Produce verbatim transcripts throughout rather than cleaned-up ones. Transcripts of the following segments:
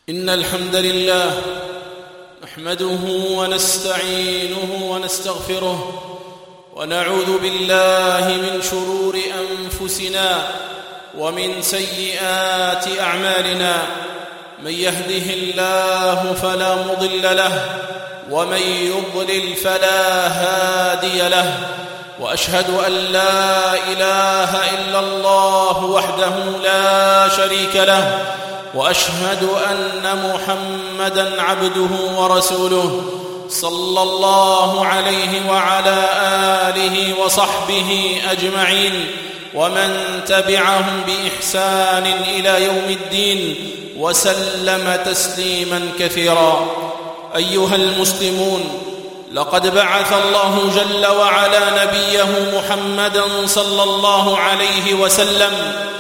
إن الحمد لله نحمده ونستعينه ونستغفره ونعوذ بالله من شرور أنفسنا ومن سيئات أعمالنا. من يهده الله فلا مضل له ومن يضلل فلا هادي له، وأشهد أن لا إله إلا الله وحده لا شريك له، وأشهد أن محمدًا عبده ورسوله صلى الله عليه وعلى آله وصحبه أجمعين، ومن تبعهم بإحسان إلى يوم الدين، وسلم تسليمًا كثيرا. أيها المسلمون، لقد بعث الله جل وعلا نبيه محمدًا صلى الله عليه وسلم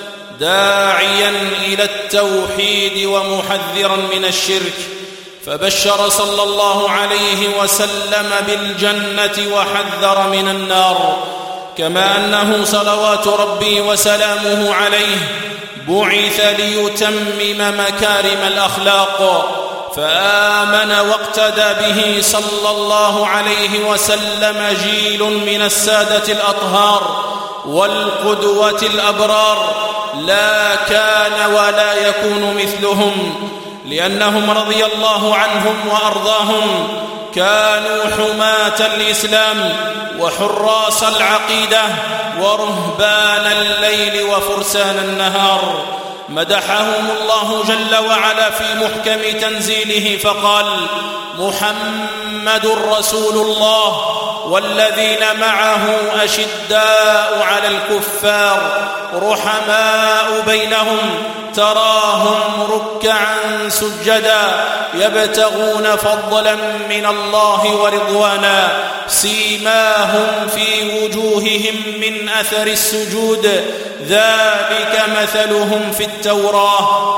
داعياً إلى التوحيد ومحذراً من الشرك، فبشر صلى الله عليه وسلم بالجنة وحذر من النار، كما أنه صلوات ربي وسلامه عليه بعث ليتمم مكارم الأخلاق، فآمن واقتدى به صلى الله عليه وسلم جيل من السادة الأطهار والقدوة الأبرار لا كان ولا يكون مثلهم، لأنهم رضي الله عنهم وأرضاهم كانوا حماة الإسلام وحراس العقيدة ورهبان الليل وفرسان النهار. مدحهم الله جل وعلا في محكم تنزيله فقال: محمد رسول الله والذين معه أشداء على الكفار رحماء بينهم تراهم ركعا سجدا يبتغون فضلا من الله ورضوانا سيماهم في وجوههم من أثر السجود ذلك مثلهم في التوراة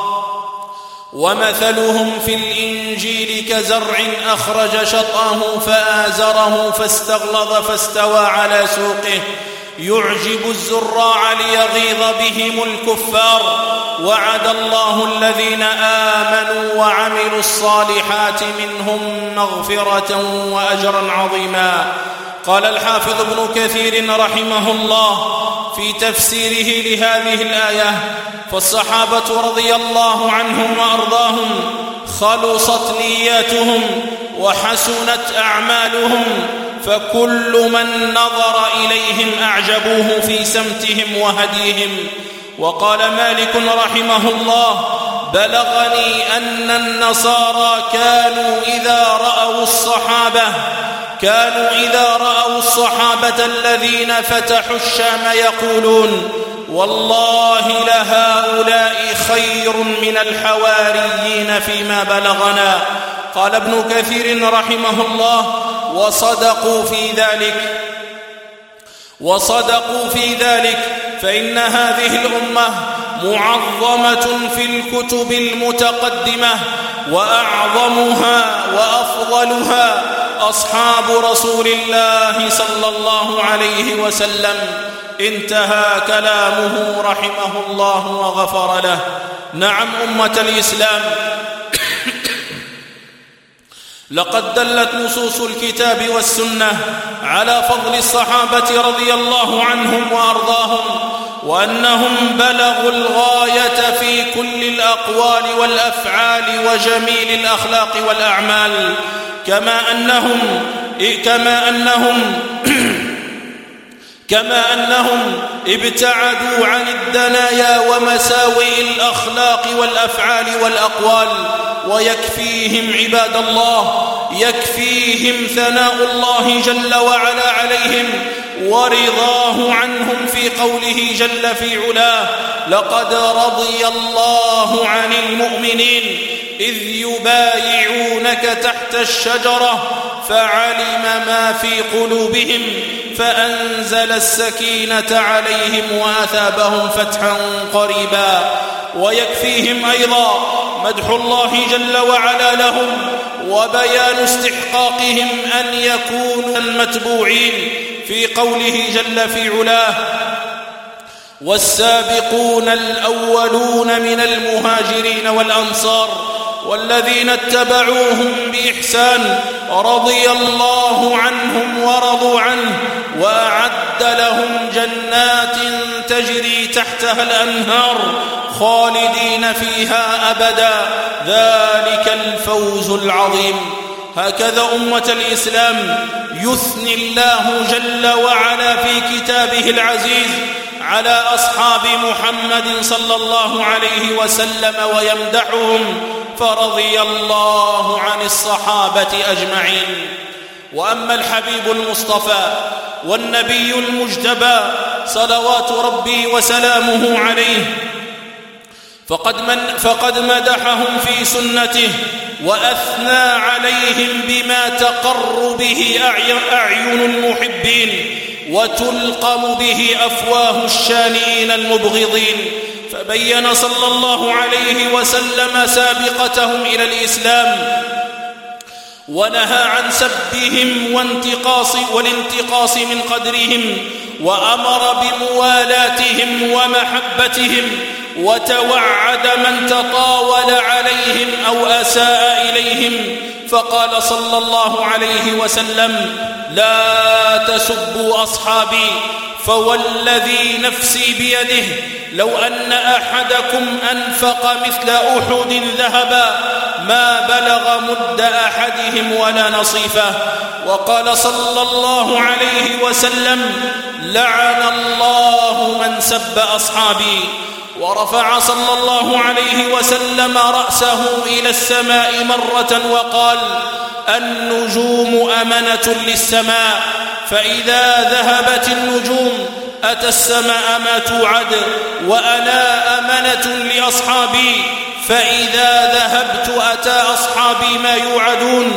ومثلهم في الإنجيل كزرع أخرج شطأه فآزره فاستغلظ فاستوى على سوقه يعجب الزراع ليغيظ بهم الكفار. وعد الله الذين آمنوا وعملوا الصالحات منهم مغفرة وأجرا عظيما. قال الحافظ ابن كثير رحمه الله في تفسيره لهذه الآية: فالصحابة رضي الله عنهم وأرضاهم خلصت نياتهم وحسنت أعمالهم، فكل من نظر إليهم أعجبوه في سمتهم وهديهم. وقال مالك رحمه الله: بلغني أن النصارى كانوا إذا رأوا الصحابة كانوا إذا رأوا الصحابة الذين فتحوا الشام يقولون: والله لهؤلاء خير من الحواريين فيما بلغنا. قال ابن كثير رحمه الله: وصدقوا في ذلك وصدقوا في ذلك فإن هذه الأمة معظمة في الكتب المتقدمة، وأعظمها وأفضلها أصحاب رسول الله صلى الله عليه وسلم. انتهى كلامه رحمه الله وغفر له. نعم أمة الإسلام، لقد دلت نصوص الكتاب والسنة على فضل الصحابة رضي الله عنهم وأرضاهم، وأنهم بلغوا الغاية في كل الأقوال والأفعال وجميل الأخلاق والأعمال، كما أنهم كما أنهم كما أنهم ابتعدوا عن الدنايا ومساوئ الأخلاق والأفعال والأقوال. ويكفيهم عباد الله يكفيهم ثناء الله جل وعلا عليهم ورضاه عنهم في قوله جل في علاه: لقد رضي الله عن المؤمنين إذ يبايعونك تحت الشجرة فعلم ما في قلوبهم فأنزل السكينة عليهم وأثابهم فتحا قريبا. ويكفيهم أيضا مدح الله جل وعلا لهم وبيان استحقاقهم أن يكونوا المتبوعين في قوله جل في علاه: والسابقون الأولون من المهاجرين والأنصار والذين اتبعوهم بإحسان رضي الله عنهم ورضوا عنه وأعد لهم جنات تجري تحتها الأنهار خالدين فيها أبدا ذلك الفوز العظيم. هكذا أمة الإسلام يثني الله جل وعلا في كتابه العزيز على أصحاب محمد صلى الله عليه وسلم ويمدحهم، فرضي الله عن الصحابة أجمعين. وأما الحبيب المصطفى والنبي المجتبى صلوات ربي وسلامه عليه فقد, من فقد مدحهم في سنته وأثنى عليهم بما تقر به أعين المحبين وتلقم به أفواه الشانئين المبغضين. فبين صلى الله عليه وسلم سابقتهم إلى الإسلام ونهى عن سبهم وانتقاص والانتقاص من قدرهم، وأمر بموالاتهم ومحبتهم، وتوعد من تطاول عليهم أو أساء إليهم، فقال صلى الله عليه وسلم: لا تسبوا أصحابي فوالذي نفسي بيده لو أن أحدكم أنفق مثل أحد ذهبا ما بلغ مد أحدهم ولا نصيفه. وقال صلى الله عليه وسلم: لعن الله من سب أصحابي. ورفع صلى الله عليه وسلم رأسه إلى السماء مرة وقال: النجوم أمنة للسماء، فإذا ذهبت النجوم أتى السماء ما توعد، وأنا أمنة لأصحابي، فإذا ذهبت أتى أصحابي ما يوعدون،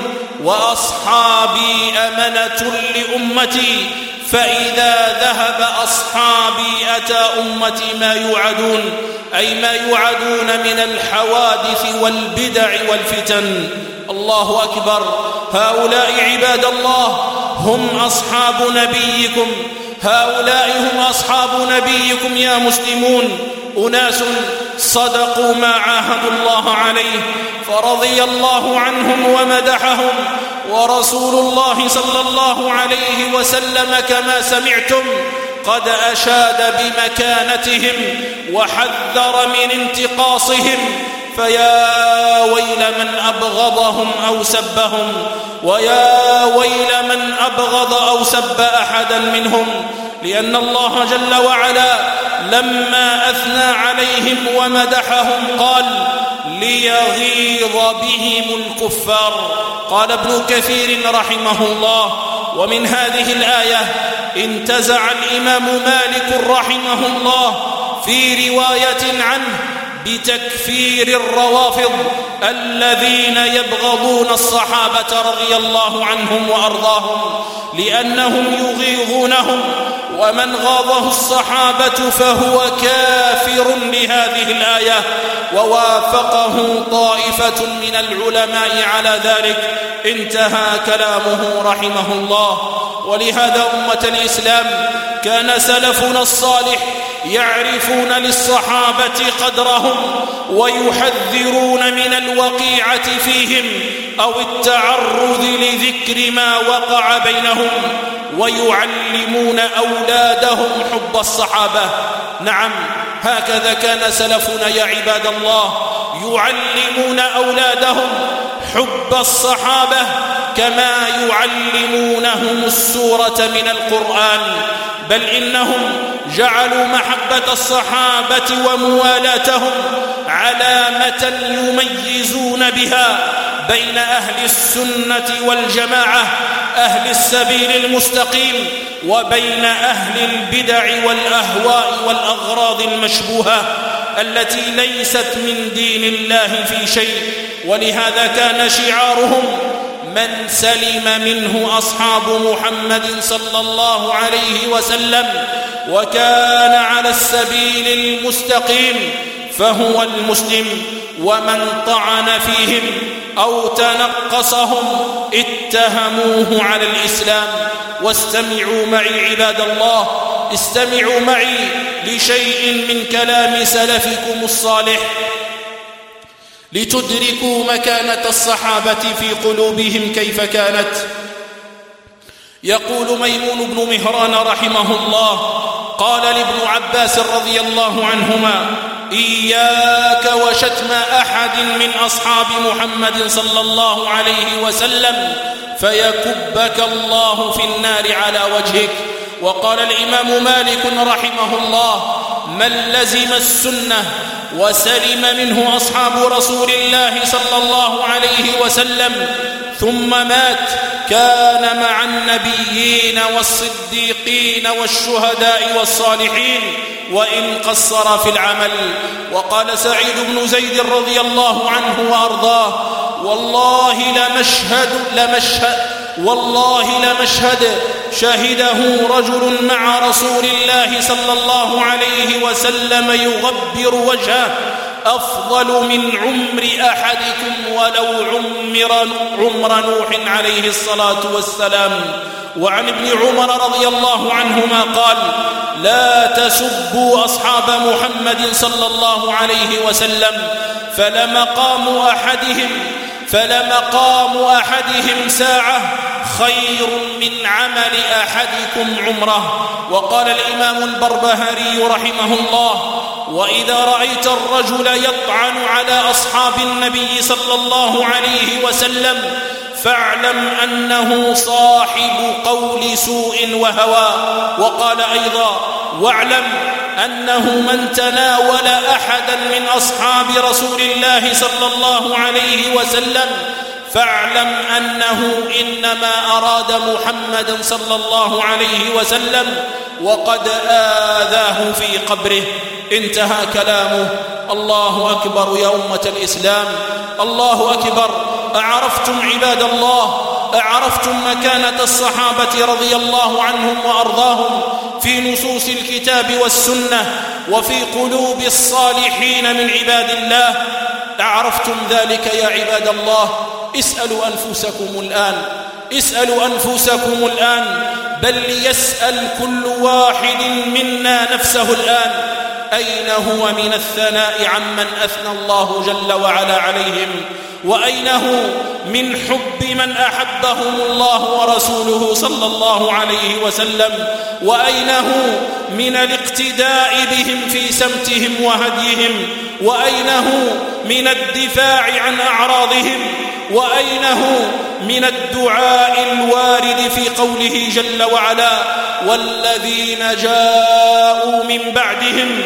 وأصحابي أمنة لأمتي، فإذا ذهب أصحابي أتى أمتي ما يوعدون، أي ما يوعدون من الحوادث والبدع والفتن. الله أكبر. هؤلاء عباد الله هم أصحاب نبيكم، هؤلاء هم أصحاب نبيكم يا مسلمون، أناس صدقوا ما عاهدوا الله عليه فرضي الله عنهم ومدحهم. ورسول الله صلى الله عليه وسلم كما سمعتم قد أشاد بمكانتهم وحذر من انتقاصهم، فيا ويل من أبغضهم أو سبهم، ويا ويل من أبغض أو سب أحدا منهم، لأن الله جل وعلا لما أثنى عليهم ومدحهم قال: ليغيظ بهم الكفار. قال ابن كثير رحمه الله: ومن هذه الآية انتزع الإمام مالك رحمه الله في رواية عنه بتكفير الروافض الذين يبغضون الصحابة رضي الله عنهم وأرضاهم، لأنهم يغيظونهم، ومن غاضه الصحابة فهو كافر لهذه الآية. ووافقه طائفة من العلماء على ذلك. انتهى كلامه رحمه الله. ولهذا أمة الإسلام كان سلفنا الصالح يعرفون للصحابة قدرهم ويحذرون من الوقيعة فيهم أو التعرض لذكر ما وقع بينهم، ويعلمون أولادهم حب الصحابة. نعم، هكذا كان سلفنا يا عباد الله، يعلمون أولادهم حب الصحابة كما يعلمونهم السورة من القرآن، بل إنهم جعلوا محبة الصحابة وموالاتهم علامة يميزون بها بين أهل السنة والجماعة أهل السبيل المستقيم وبين أهل البدع والأهواء والأغراض المشبوهة التي ليست من دين الله في شيء. ولهذا كان شعارهم: من سلم منه أصحاب محمد صلى الله عليه وسلم وكان على السبيل المستقيم فهو المسلم، ومن طعن فيهم أو تنقصهم اتهموه على الإسلام. واستمعوا معي عباد الله، استمعوا معي لشيء من كلام سلفكم الصالح، لتدركوا مكانة الصحابة في قلوبهم كيف كانت. يقول ميمون بن مهران رحمه الله: قال لابن عباس رضي الله عنهما: إياك وشتم أحد من أصحاب محمد صلى الله عليه وسلم فيكبك الله في النار على وجهك. وقال الإمام مالك رحمه الله: من لزم السنة وسلم منه أصحاب رسول الله صلى الله عليه وسلم ثم مات كان مع النبيين والصديقين والشهداء والصالحين وإن قصر في العمل. وقال سعيد بن زيد رضي الله عنه وأرضاه: والله لمشهد لمشهد والله لمشهد شهده رجل مع رسول الله صلى الله عليه وسلم يغبر وجهه أفضل من عمر أحدكم ولو عمر, عمر نوح عليه الصلاة والسلام. وعن ابن عمر رضي الله عنهما قال: لا تسبوا أصحاب محمد صلى الله عليه وسلم فلمقام أحدهم فلمقام أحدهم ساعة خير من عمل أحدكم عمره. وقال الإمام البربهاري رحمه الله: وإذا رأيت الرجل يطعن على أصحاب النبي صلى الله عليه وسلم فاعلم أنه صاحب قول سوء وهوى. وقال أيضا: واعلم أنه من تناول أحدا من أصحاب رسول الله صلى الله عليه وسلم فاعلم أنه إنما أراد محمدا صلى الله عليه وسلم وقد آذاه في قبره. انتهى كلامه. الله أكبر يا أمة الإسلام، الله أكبر. أعرفتم عباد الله، أعرفتم مكانة الصحابة رضي الله عنهم وأرضاهم في نصوص الكتاب والسنة وفي قلوب الصالحين من عباد الله؟ أعرفتم ذلك يا عباد الله؟ اسألوا أنفسكم الآن، اسألوا أنفسكم الآن، بل يسأل كل واحد منا نفسه الآن: أين هو من الثناء عمن أثنى الله جل وعلا عليهم؟ وأين هو من حب من أحبهم الله ورسوله صلى الله عليه وسلم؟ وأين هو من الاقتداء بهم في سمتهم وهديهم؟ وأين هو من الدفاع عن أعراضهم؟ وأين هو من الدعاء الوارد في قوله جل وعلا: والذين جاءوا من بعدهم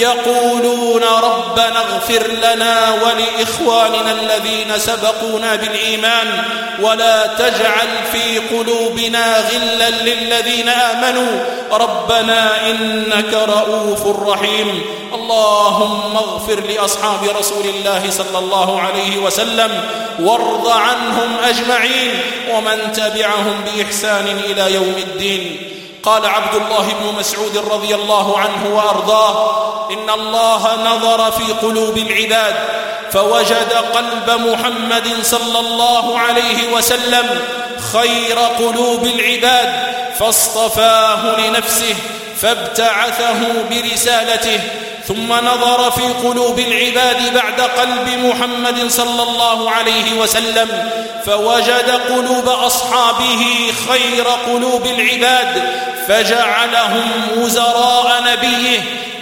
يقولون ربنا اغفر لنا ولإخواننا الذين سبقونا بالإيمان ولا تجعل في قلوبنا غلا للذين آمنوا ربنا إنك رؤوف رحيم. اللهم اغفر لأصحاب رسول الله صلى الله عليه وسلم وارض عنهم أجمعين ومن تبعهم بإحسان إلى يوم الدين. قال عبد الله بن مسعود رضي الله عنه وأرضاه: إن الله نظر في قلوب العباد فوجد قلب محمد صلى الله عليه وسلم خير قلوب العباد فاصطفاه لنفسه فابتعثه برسالته، ثم نظر في قلوب العباد بعد قلب محمد صلى الله عليه وسلم فوجد قلوب أصحابه خير قلوب العباد فجعلهم وزراء نبيه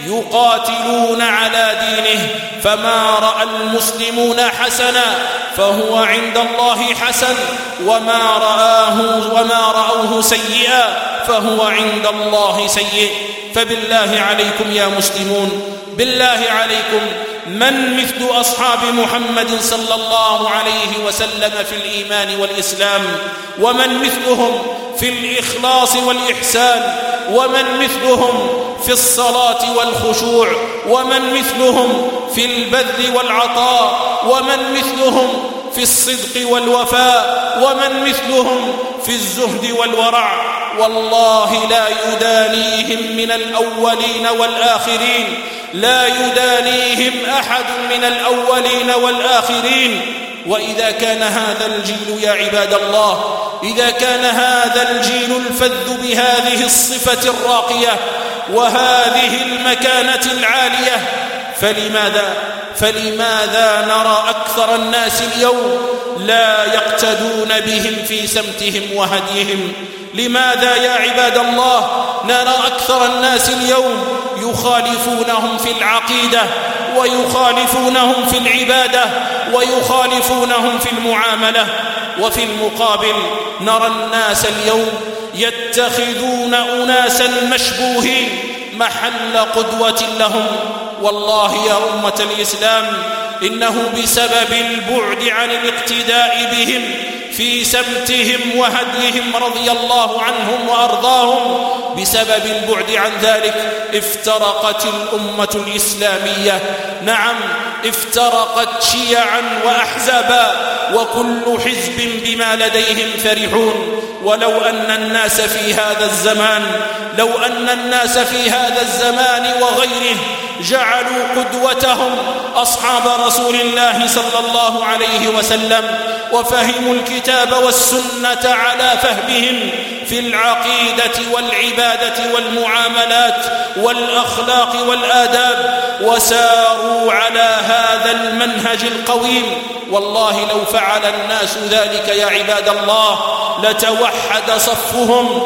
يقاتلون على دينه، فما رأى المسلمون حسنا فهو عند الله حسن، وما رآه وما رأوه سيئا فهو عند الله سيء. فبالله عليكم يا مسلمون، بالله عليكم، من مثل أصحاب محمد صلى الله عليه وسلم في الإيمان والإسلام؟ ومن مثلهم في الإخلاص والإحسان؟ ومن مثلهم في الصلاة والخشوع؟ ومن مثلهم في البذل والعطاء؟ ومن مثلهم في الصدق والوفاء؟ ومن مثلهم في الزهد والورع؟ والله لا يدانيهم من الأولين والآخرين، لا يدانيهم أحد من الأولين والآخرين. وإذا كان هذا الجيل يا عباد الله، إذا كان هذا الجيل الفذ بهذه الصفة الراقية وهذه المكانة العالية، فلماذا فلماذا نرى أكثر الناس اليوم لا يقتدون بهم في سمتهم وهديهم؟ لماذا يا عباد الله نرى أكثر الناس اليوم يخالفونهم في العقيدة ويخالفونهم في العبادة ويخالفونهم في المعاملة؟ وفي المقابل نرى الناس اليوم يتخذون أناسا مشبوهين محل قدوة لهم. والله يا أمة الإسلام إنه بسبب البعد عن الاقتداء بهم في سمتهم وهديهم رضي الله عنهم وأرضاهم، بسبب البعد عن ذلك افترقت الأمة الإسلامية. نعم، افترقت شيعا وأحزابا، وكل حزب بما لديهم فرحون. ولو أن الناس في هذا الزمان لو أن الناس في هذا الزمان وغيره جعلوا قدوتهم أصحاب رسول الله صلى الله عليه وسلم وفهموا الكتاب والسنة على فهمهم في العقيدة والعبادة والمعاملات والأخلاق والآداب، وساروا على هذا المنهج القويم، والله لو فعل الناس ذلك يا عباد الله لتوحد صفهم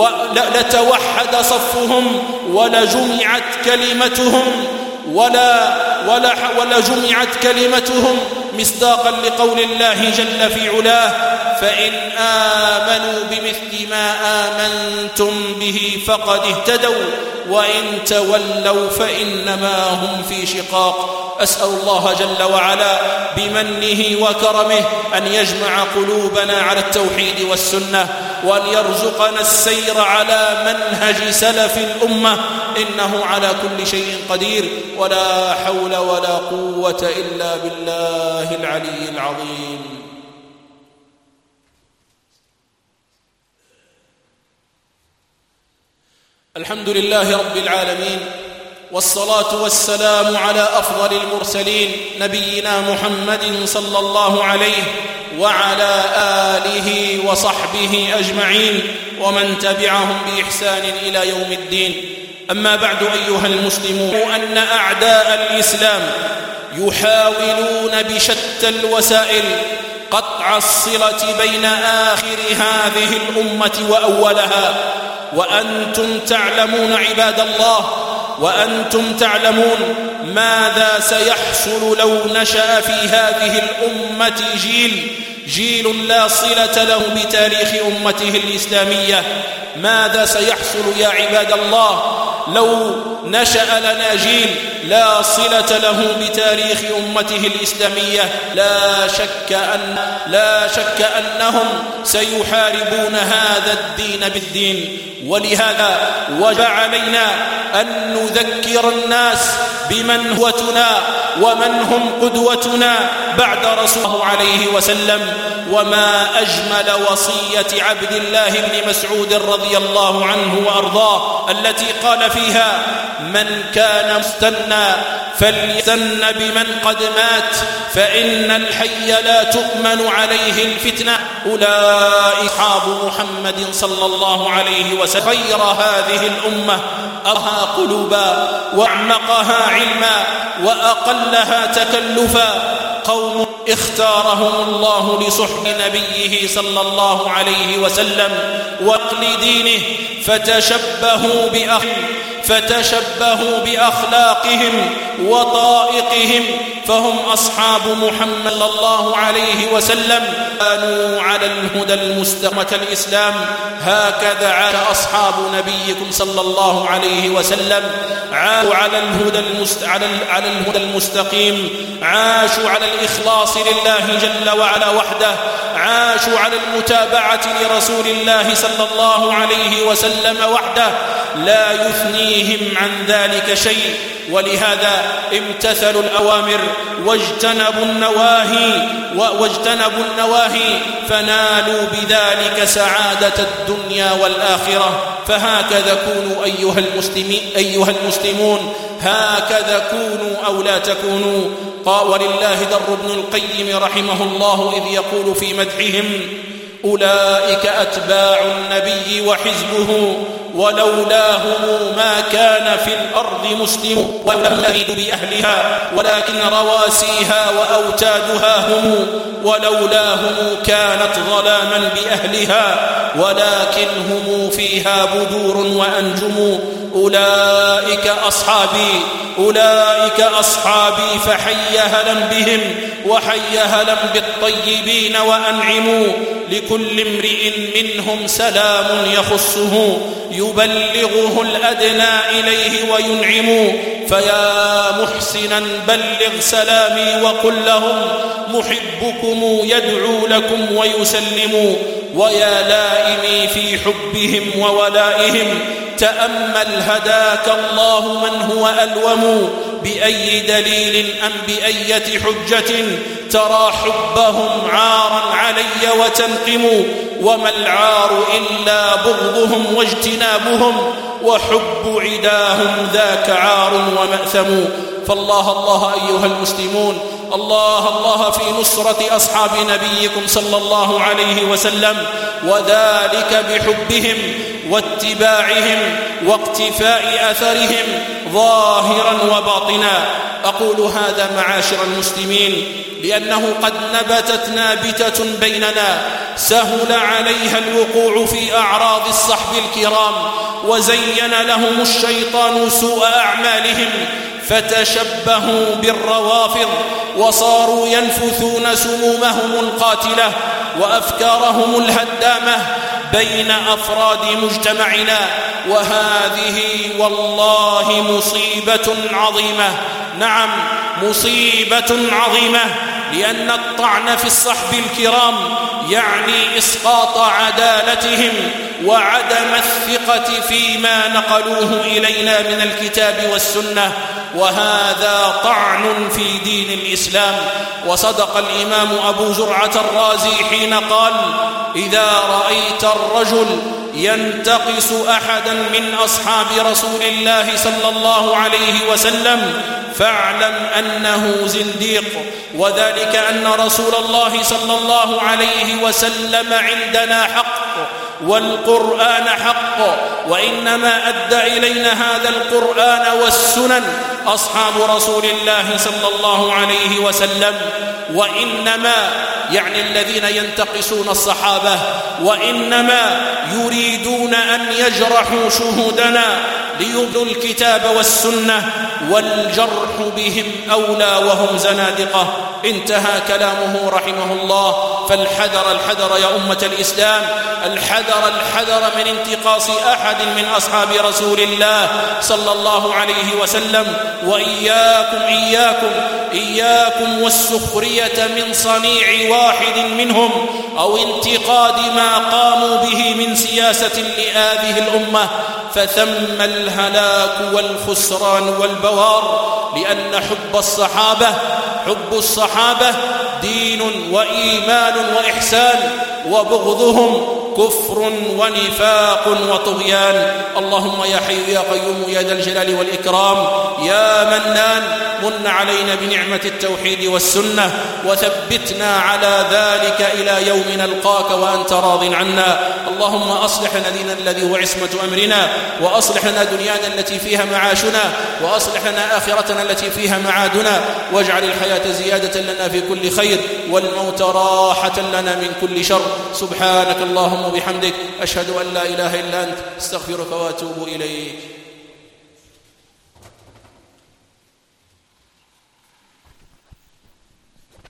ولتوحد صفهم ولجمعت كلمتهم ولا ولا ولا جمعت كلمتهم مصداقا لقول الله جل في علاه: فإن آمنوا بمثل ما آمنتم به فقد اهتدوا وإن تولوا فإنما هم في شقاق. أسأل الله جل وعلا بمنه وكرمه أن يجمع قلوبنا على التوحيد والسنة، وأن يرزقنا السير على منهج سلف الأمة، إنه على كل شيء قدير، ولا حول ولا قوة إلا بالله العلي العظيم. الحمد لله رب العالمين، والصلاة والسلام على أفضل المرسلين نبينا محمد صلى الله عليه وعلى آله وصحبه أجمعين ومن تبعهم بإحسان إلى يوم الدين. أما بعد أيها المسلمون، أن أعداء الإسلام يحاولون بشتى الوسائل قطع الصلة بين آخر هذه الأمة وأولها، وأنتم تعلمون عباد الله وأنتم تعلمون ماذا سيحصل لو نشأ في هذه الأمة جيل جيل لا صلة له بتاريخ أمته الإسلامية. ماذا سيحصل يا عباد الله لو نشأ لنا جيل لا صلة له بتاريخ أمته الإسلامية؟ لا شك أن لا شك أنهم سيحاربون هذا الدين بالدين. ولهذا وجب علينا أن نذكر الناس بمن هوتنا ومن هم قدوتنا بعد رسول الله عليه وسلم. وما أجمل وصية عبد الله بن مسعود رضي الله عنه وأرضاه التي قال فيها: من كان مستنى فليستن بمن قد مات، فإن الحي لا تؤمن عليه الفتنة. أولئك أصحاب محمد صلى الله عليه وسلم، خير هذه الأمة، أرها قلوبا وأعمقها علما وأقلها تكلفا، قوم اختارهم الله لصحب نبيه صلى الله عليه وسلم وعقل دينه، فتشبهوا بأخ فتشبهوا بأخلاقهم وطائقهم، فهم أصحاب محمد صلى الله عليه وسلم، كانوا على الهدى المستقيم. الإسلام هكذا عاش أصحاب نبيكم صلى الله عليه وسلم، عاشوا على الهدى المست... على... على الهدى المستقيم، عاشوا على الإخلاص لله جل وعلا وحده، عاشوا على المتابعة لرسول الله صلى الله عليه وسلم وحده، لا يثنيهم عن ذلك شيء. ولهذا امتثلوا الأوامر واجتنبوا النواهي واجتنبوا النواهي فنالوا بذلك سعادة الدنيا والآخرة. فهكذا كونوا أيها المسلمين أيها المسلمون هكذا كونوا أو لا تكونوا. ولله در ابن القيم رحمه الله إذ يقول في مدحهم: أولئك أتباع النبي وحزبه، ولولاهم ما كان في الأرض مسلم ولم يرد بأهلها ولكن رواسيها وأوتادها هم، ولولاهم كانت ظلاما بأهلها ولكن هم فيها بدور وأنجم. أولئك أصحابي أولئك أصحابي فحي هلا بهم وحي هلا بالطيبين وأنعموا. لكل امرئ منهم سلام يخصه يبلغه الأدنى إليه وينعم. فيا محسنا بلغ سلامي وقل لهم محبكم يدعو لكم ويسلم. ويا لائمي في حبهم وولائهم تأمل هداك الله من هو ألوم. بأي دليل أم بأية حجة ترى حبهم عارا علي وتنقم. وما العار إلا بغضهم واجتنابهم وحب عداهم ذاك عار ومأثم. فالله الله أيها المسلمون، الله الله في نصرة أصحاب نبيكم صلى الله عليه وسلم، وذلك بحبهم واتباعهم واقتفاء أثرهم ظاهرا وباطنا. أقول هذا معاشر المسلمين لأنه قد نبتت نابتة بيننا سهل عليها الوقوع في أعراض الصحب الكرام، وزين لهم الشيطان سوء أعمالهم فتشبهوا بالروافض وصاروا ينفثون سمومهم القاتلة وأفكارهم الهدامة بين أفراد مجتمعنا. وهذه والله مصيبة عظيمة، نعم مصيبة عظيمة، لأن الطعن في الصحب الكرام يعني إسقاط عدالتهم وعدم الثقة فيما نقلوه إلينا من الكتاب والسنة، وهذا طعن في دين الإسلام. وصدق الإمام أبو زرعة الرازي حين قال: إذا رأيت الرجل ينتقص أحدا من أصحاب رسول الله صلى الله عليه وسلم فاعلم أنه زنديق. وذلك أن رسول الله صلى الله عليه وسلم عندنا حق والقرآن حق، وإنما أدى إلينا هذا القرآن والسنن أصحاب رسول الله صلى الله عليه وسلم. وإنما يعني الذين ينتقصون الصحابة وإنما يريدون أن يجرحوا شهودنا ليبدوا الكتاب والسنة، والجرح بهم أولى وهم زنادقة. انتهى كلامه رحمه الله. فالحذر الحذر يا أمة الإسلام، الحذر الحذر من انتقاص أحد من أصحاب رسول الله صلى الله عليه وسلم. وإياكم إياكم إياكم والسخرية من صنيع واحد منهم أو انتقاد ما قاموا به من سياسة لهذه الأمة، فثم الهلاك والخسران والبوار. لأن حب الصحابة حب الصحابة دين وإيمان وإحسان، وبغضهم كفر ونفاق وطغيان. اللهم يا حي يا قيوم يا ذا الجلال والإكرام يا منان، من علينا بنعمة التوحيد والسنة وثبتنا على ذلك إلى يوم نلقاك وأنت راض عنا. اللهم أصلح لنا ديننا الذي هو عصمة أمرنا، وأصلح لنا دنيانا التي فيها معاشنا، وأصلح لنا آخرتنا التي فيها معادنا، واجعل الحياة زيادة لنا في كل خير والموت راحة لنا من كل شر. سبحانك اللهم وبحمدك أشهد أن لا إله إلا أنت استغفرك وأتوب إليك.